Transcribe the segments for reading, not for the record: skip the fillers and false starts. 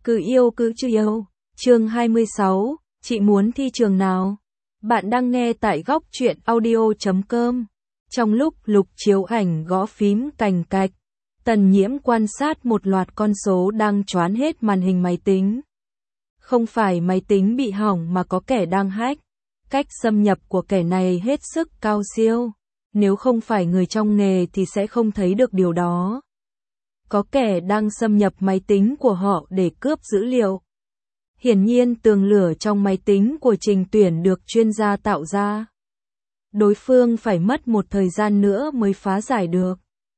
Cứ yêu cứ chưa yêu. Chương 26, chị muốn thi trường nào? Bạn đang nghe tại góc truyện audio.com. Trong lúc Lục chiếu ảnh gõ phím cành cạch, Tần Nhiễm quan sát một loạt con số đang choán hết màn hình máy tính. Không phải máy tính bị hỏng mà có kẻ đang hack. Cách xâm nhập của kẻ này hết sức cao siêu. Nếu không phải người trong nghề thì sẽ không thấy được điều đó. Có kẻ đang xâm nhập máy tính của họ để cướp dữ liệu. Hiển nhiên tường lửa trong máy tính của Trình Tuyển được chuyên gia tạo ra. Đối phương phải mất một thời gian nữa mới phá giải được.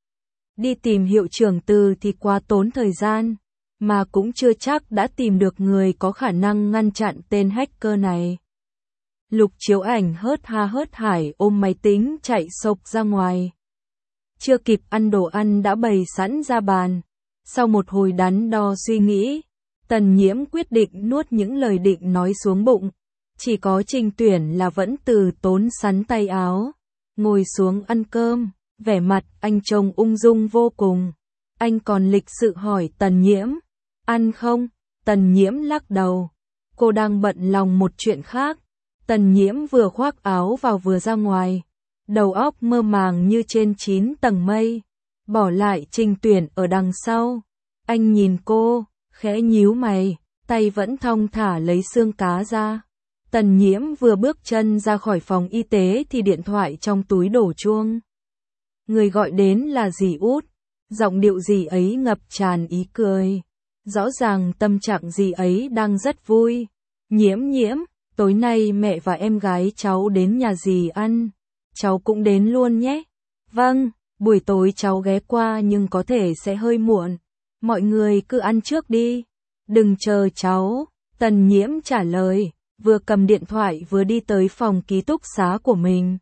Đi tìm hiệu trưởng từ thì quá tốn thời gian, mà cũng chưa chắc đã tìm được người có khả năng ngăn chặn tên hacker này. Lục chiếu ảnh hớt ha hớt hải ôm máy tính chạy xộc ra ngoài. Chưa kịp ăn đồ ăn đã bày sẵn ra bàn. Sau một hồi đắn đo suy nghĩ, Tần Nhiễm quyết định nuốt những lời định nói xuống bụng. Chỉ có Trình Tuyển là vẫn từ tốn sắn tay áo, ngồi xuống ăn cơm, vẻ mặt anh trông ung dung vô cùng. Anh còn lịch sự hỏi Tần Nhiễm, ăn không? Tần Nhiễm lắc đầu, cô đang bận lòng một chuyện khác. Tần Nhiễm vừa khoác áo vào vừa ra ngoài, đầu óc mơ màng như trên 9 tầng mây, bỏ lại Trình Tuyển ở đằng sau. Anh nhìn cô, khẽ nhíu mày, tay vẫn thong thả lấy xương cá ra. Tần Nhiễm vừa bước chân ra khỏi phòng y tế thì điện thoại trong túi đổ chuông. Người gọi đến là dì Út, giọng điệu dì ấy ngập tràn ý cười. Rõ ràng tâm trạng dì ấy đang rất vui. Nhiễm Nhiễm, tối nay mẹ và em gái cháu đến nhà dì ăn. Cháu cũng đến luôn nhé. Vâng, buổi tối cháu ghé qua nhưng có thể sẽ hơi muộn. Mọi người cứ ăn trước đi. Đừng chờ cháu. Tần Nhiễm trả lời, vừa cầm điện thoại vừa đi tới phòng ký túc xá của mình.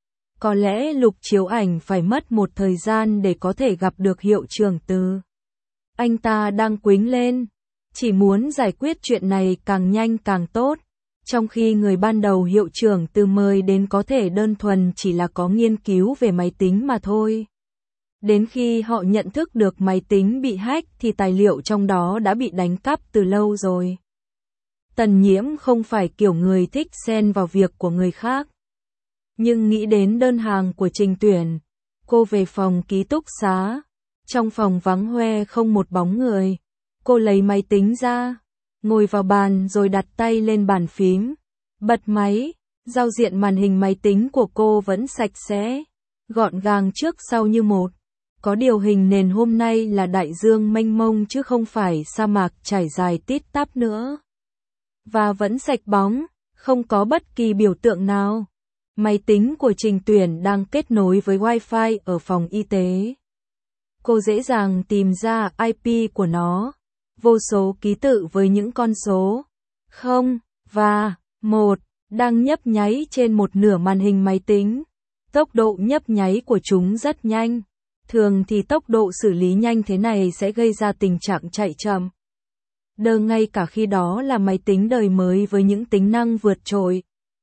Có lẽ Lục chiếu ảnh phải mất một thời gian để có thể gặp được hiệu trưởng Từ. Anh ta đang quính lên, chỉ muốn giải quyết chuyện này càng nhanh càng tốt. Trong khi người ban đầu hiệu trưởng Từ mời đến có thể đơn thuần chỉ là có nghiên cứu về máy tính mà thôi. Đến khi họ nhận thức được máy tính bị hack thì tài liệu trong đó đã bị đánh cắp từ lâu rồi. Tần Nhiễm không phải kiểu người thích xen vào việc của người khác. Nhưng nghĩ đến đơn hàng của Trình Tuyển, cô về phòng ký túc xá. Trong phòng vắng hoe không một bóng người. Cô lấy máy tính ra, ngồi vào bàn rồi đặt tay lên bàn phím. Bật máy, giao diện màn hình máy tính của cô vẫn sạch sẽ, gọn gàng trước sau như một. Có điều hình nền hôm nay là đại dương mênh mông chứ không phải sa mạc trải dài tít tắp nữa. Và vẫn sạch bóng, không có bất kỳ biểu tượng nào. Máy tính của Trình Tuyển đang kết nối với Wi-Fi ở phòng y tế. Cô dễ dàng tìm ra IP của nó. Vô số ký tự với những con số 0 và 1 đang nhấp nháy trên một nửa màn hình máy tính. Tốc độ nhấp nháy của chúng rất nhanh. Thường thì tốc độ xử lý nhanh thế này sẽ gây ra tình trạng chạy chậm. Ngay cả khi đó là máy tính đời mới với những tính năng vượt trội.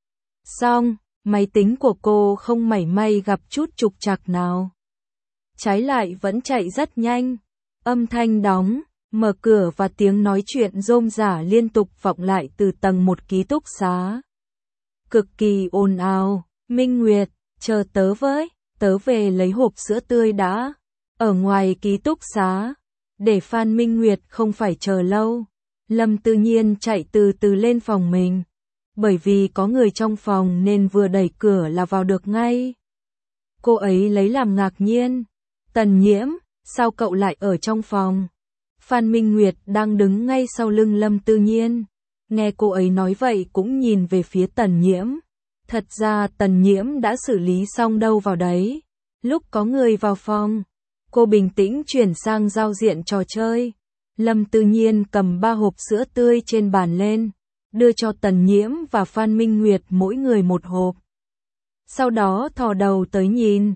Song, máy tính của cô không mảy may gặp chút trục trặc nào. Trái lại vẫn chạy rất nhanh. Âm thanh đóng, mở cửa và tiếng nói chuyện rôm rả liên tục vọng lại từ tầng 1 ký túc xá. Cực kỳ ồn ào. Minh Nguyệt, chờ tớ với, tớ về lấy hộp sữa tươi đã. Ở ngoài ký túc xá, để Phan Minh Nguyệt không phải chờ lâu, Lâm Tư Nhiên chạy từ từ lên phòng mình. Bởi vì có người trong phòng nên vừa đẩy cửa là vào được ngay. Cô ấy lấy làm ngạc nhiên. Tần Nhiễm, sao cậu lại ở trong phòng? Phan Minh Nguyệt đang đứng ngay sau lưng Lâm Tư Nhiên. Nghe cô ấy nói vậy cũng nhìn về phía Tần Nhiễm. Thật ra Tần Nhiễm đã xử lý xong đâu vào đấy. Lúc có người vào phòng, cô bình tĩnh chuyển sang giao diện trò chơi. Lâm Tư Nhiên cầm 3 hộp sữa tươi trên bàn lên, đưa cho Tần Nhiễm và Phan Minh Nguyệt mỗi người một hộp. Sau đó thò đầu tới nhìn.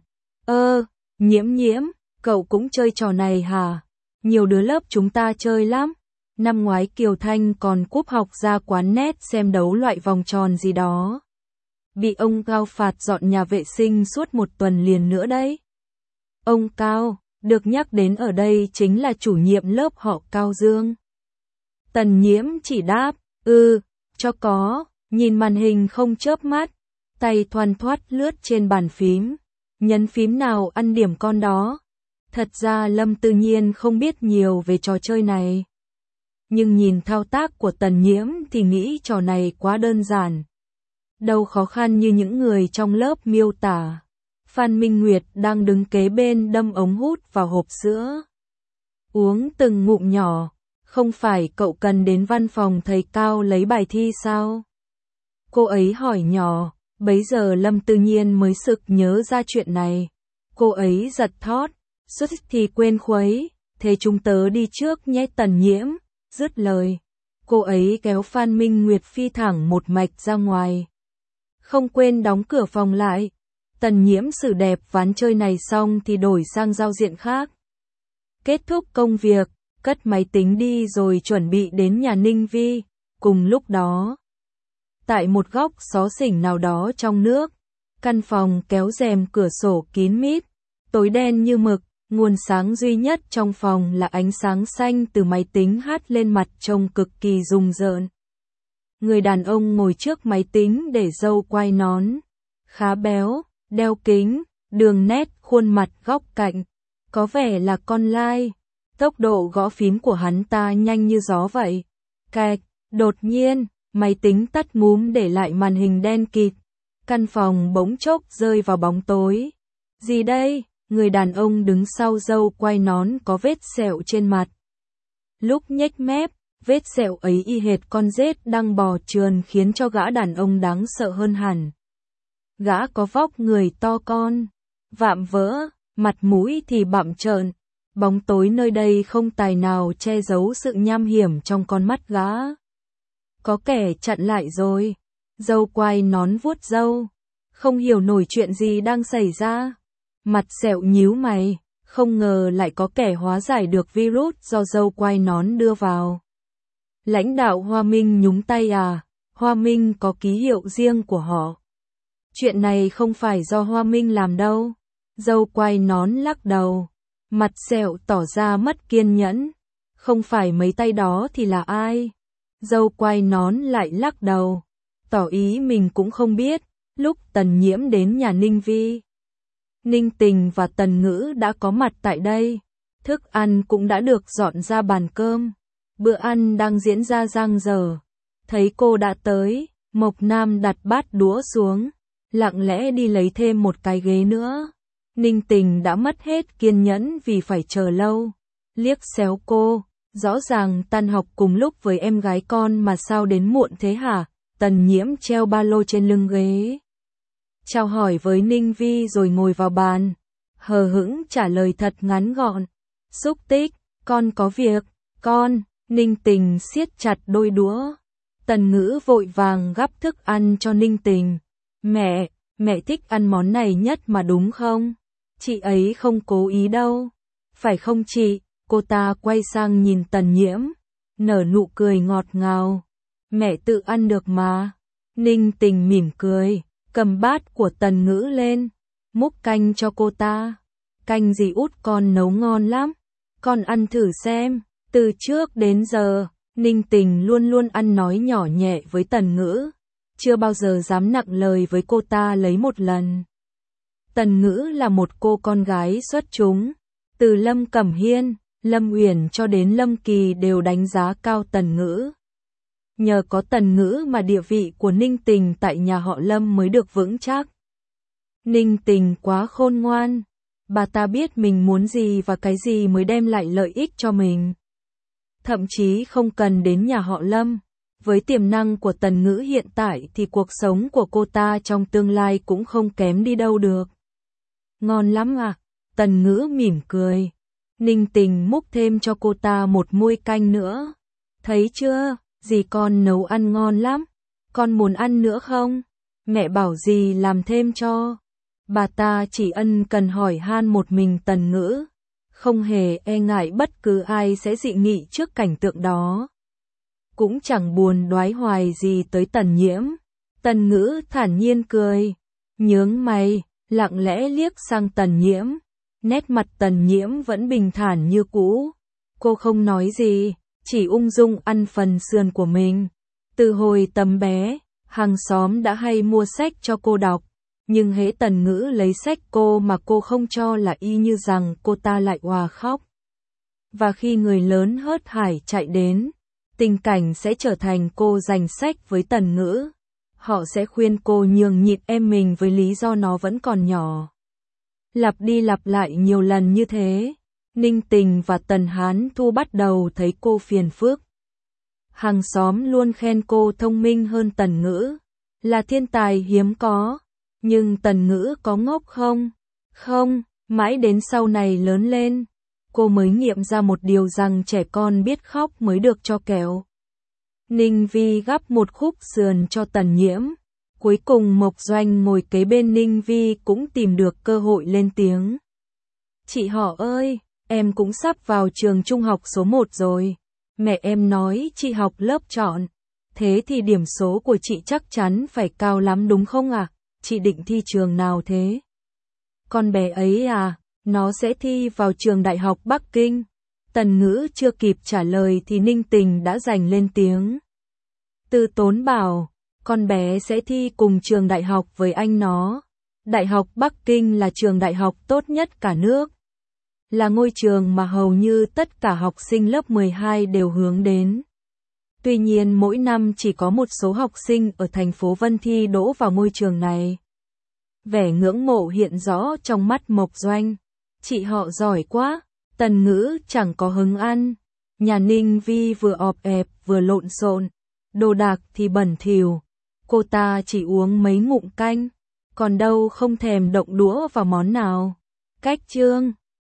Nhiễm Nhiễm, cậu cũng chơi trò này hả? Nhiều đứa lớp chúng ta chơi lắm. Năm ngoái Kiều Thanh còn cúp học ra quán net xem đấu loại vòng tròn gì đó. Bị ông Cao phạt dọn nhà vệ sinh suốt một tuần liền nữa đấy. Ông Cao, được nhắc đến ở đây chính là chủ nhiệm lớp họ Cao Dương. Tần Nhiễm chỉ đáp, cho có, nhìn màn hình không chớp mắt, tay thoăn thoắt lướt trên bàn phím, nhấn phím nào ăn điểm con đó. Thật ra Lâm Tư Nhiên không biết nhiều về trò chơi này. Nhưng nhìn thao tác của Tần Nhiễm thì nghĩ trò này quá đơn giản. Đâu khó khăn như những người trong lớp miêu tả. Phan Minh Nguyệt đang đứng kế bên đâm ống hút vào hộp sữa. Uống từng ngụm nhỏ, không phải cậu cần đến văn phòng thầy Cao lấy bài thi sao? Cô ấy hỏi nhỏ, bấy giờ Lâm Tư Nhiên mới sực nhớ ra chuyện này. Cô ấy giật thót, suốt thì quên khuấy, thế chúng tớ đi trước nhé. Tần Nhiễm, dứt lời. Cô ấy kéo Phan Minh Nguyệt phi thẳng một mạch ra ngoài. Không quên đóng cửa phòng lại. Tần Nhiễm xử đẹp ván chơi này xong thì đổi sang giao diện khác. Kết thúc công việc, cất máy tính đi rồi chuẩn bị đến nhà Ninh Vi. Cùng lúc đó, tại một góc xó xỉnh nào đó trong nước, căn phòng kéo rèm cửa sổ kín mít, tối đen như mực, nguồn sáng duy nhất trong phòng là ánh sáng xanh từ máy tính hắt lên mặt trông cực kỳ rùng rợn. Người đàn ông ngồi trước máy tính để râu quai nón, khá béo, đeo kính, đường nét khuôn mặt góc cạnh, có vẻ là con lai. Tốc độ gõ phím của hắn ta nhanh như gió vậy. Cạch, đột nhiên, máy tính tắt ngúm để lại màn hình đen kịt. Căn phòng bỗng chốc rơi vào bóng tối. Gì đây? Người đàn ông đứng sau râu quai nón có vết sẹo trên mặt. Lúc nhếch mép, vết sẹo ấy y hệt con rết đang bò trườn khiến cho gã đàn ông đáng sợ hơn hẳn. Gã có vóc người to con, vạm vỡ, mặt mũi thì bặm trợn. Bóng tối nơi đây không tài nào che giấu sự nham hiểm trong con mắt gã. Có kẻ chặn lại rồi. Râu quai nón vuốt râu. Không hiểu nổi chuyện gì đang xảy ra. Mặt sẹo nhíu mày. Không ngờ lại có kẻ hóa giải được virus do râu quai nón đưa vào. Lãnh đạo Hoa Minh nhúng tay à? Hoa Minh có ký hiệu riêng của họ. Chuyện này không phải do Hoa Minh làm đâu. Râu quai nón lắc đầu. Mặt sẹo tỏ ra mất kiên nhẫn. Không phải mấy tay đó thì là ai? Râu quai nón lại lắc đầu. Tỏ ý mình cũng không biết. Lúc Tần Nhiễm đến nhà Ninh Vi, Ninh Tình và Tần Ngữ đã có mặt tại đây. Thức ăn cũng đã được dọn ra bàn cơm. Bữa ăn đang diễn ra dang dở. Thấy cô đã tới, Mộc Nam đặt bát đũa xuống, lặng lẽ đi lấy thêm một cái ghế nữa. Ninh Tình đã mất hết kiên nhẫn vì phải chờ lâu. Liếc xéo cô, rõ ràng tan học cùng lúc với em gái con mà sao đến muộn thế hả? Tần Nhiễm treo ba lô trên lưng ghế. Chào hỏi với Ninh Vi rồi ngồi vào bàn. Hờ hững trả lời thật ngắn gọn. Xúc tích, con có việc, con. Ninh Tình siết chặt đôi đũa. Tần Ngữ vội vàng gắp thức ăn cho Ninh Tình. Mẹ thích ăn món này nhất mà đúng không? Chị ấy không cố ý đâu. Phải không chị? Cô ta quay sang nhìn Tần Nhiễm, nở nụ cười ngọt ngào. Mẹ tự ăn được mà. Ninh Tình mỉm cười, cầm bát của Tần Ngữ lên, múc canh cho cô ta. Canh gì út con nấu ngon lắm. Con ăn thử xem. Từ trước đến giờ, Ninh Tình luôn luôn ăn nói nhỏ nhẹ với Tần Ngữ. Chưa bao giờ dám nặng lời với cô ta lấy một lần. Tần Ngữ là một cô con gái xuất chúng. Từ Lâm Cẩm Hiên, Lâm Uyển cho đến Lâm Kỳ đều đánh giá cao Tần Ngữ. Nhờ có Tần Ngữ mà địa vị của Ninh Tình tại nhà họ Lâm mới được vững chắc. Ninh Tình quá khôn ngoan. Bà ta biết mình muốn gì và cái gì mới đem lại lợi ích cho mình. Thậm chí không cần đến nhà họ Lâm. Với tiềm năng của Tần Ngữ hiện tại thì cuộc sống của cô ta trong tương lai cũng không kém đi đâu được. Ngon lắm à? Tần Ngữ mỉm cười. Ninh Tình múc thêm cho cô ta một muôi canh nữa. Thấy chưa, dì con nấu ăn ngon lắm. Con muốn ăn nữa không? Mẹ bảo dì làm thêm cho. Bà ta chỉ ân cần hỏi han một mình Tần Ngữ. Không hề e ngại bất cứ ai sẽ dị nghị trước cảnh tượng đó. Cũng chẳng buồn đoái hoài gì tới Tần Nhiễm. Tần Ngữ thản nhiên cười, nhướng mày, lặng lẽ liếc sang Tần Nhiễm. Nét mặt Tần Nhiễm vẫn bình thản như cũ. Cô không nói gì, chỉ ung dung ăn phần sườn của mình. Từ hồi tấm bé, hàng xóm đã hay mua sách cho cô đọc, nhưng hễ Tần Ngữ lấy sách cô mà cô không cho là y như rằng cô ta lại òa khóc. Và khi người lớn hớt hải chạy đến, tình cảnh sẽ trở thành cô giành sách với Tần Ngữ. Họ sẽ khuyên cô nhường nhịn em mình với lý do nó vẫn còn nhỏ. Lặp đi lặp lại nhiều lần như thế, Ninh Tình và Tần Hán Thu bắt đầu thấy cô phiền phức. Hàng xóm luôn khen cô thông minh hơn Tần Ngữ, là thiên tài hiếm có. Nhưng Tần Ngữ có ngốc không? Không, mãi đến sau này lớn lên, cô mới nghiệm ra một điều rằng trẻ con biết khóc mới được cho kẹo. Ninh Vi gắp một khúc sườn cho Tần Nhiễm. Cuối cùng Mộc Doanh ngồi kế bên Ninh Vi cũng tìm được cơ hội lên tiếng. Chị họ ơi, em cũng sắp vào trường trung học số 1 rồi. Mẹ em nói chị học lớp chọn. Thế thì điểm số của chị chắc chắn phải cao lắm đúng không ạ? Chị định thi trường nào thế? Con bé ấy à, nó sẽ thi vào trường Đại học Bắc Kinh. Tần Ngữ chưa kịp trả lời thì Ninh Tình đã giành lên tiếng. Từ Tốn bảo, con bé sẽ thi cùng trường đại học với anh nó. Đại học Bắc Kinh là trường đại học tốt nhất cả nước. Là ngôi trường mà hầu như tất cả học sinh lớp 12 đều hướng đến. Tuy nhiên mỗi năm chỉ có một số học sinh ở thành phố Vân thi đỗ vào ngôi trường này. Vẻ ngưỡng mộ hiện rõ trong mắt Mộc Doanh. Chị họ giỏi quá. Tần Ngữ chẳng có hứng ăn. Nhà Ninh Vi vừa ọp ẹp vừa lộn xộn. Đồ đạc thì bẩn thỉu. Cô ta chỉ uống mấy ngụm canh. Còn đâu không thèm động đũa vào món nào. Cách chương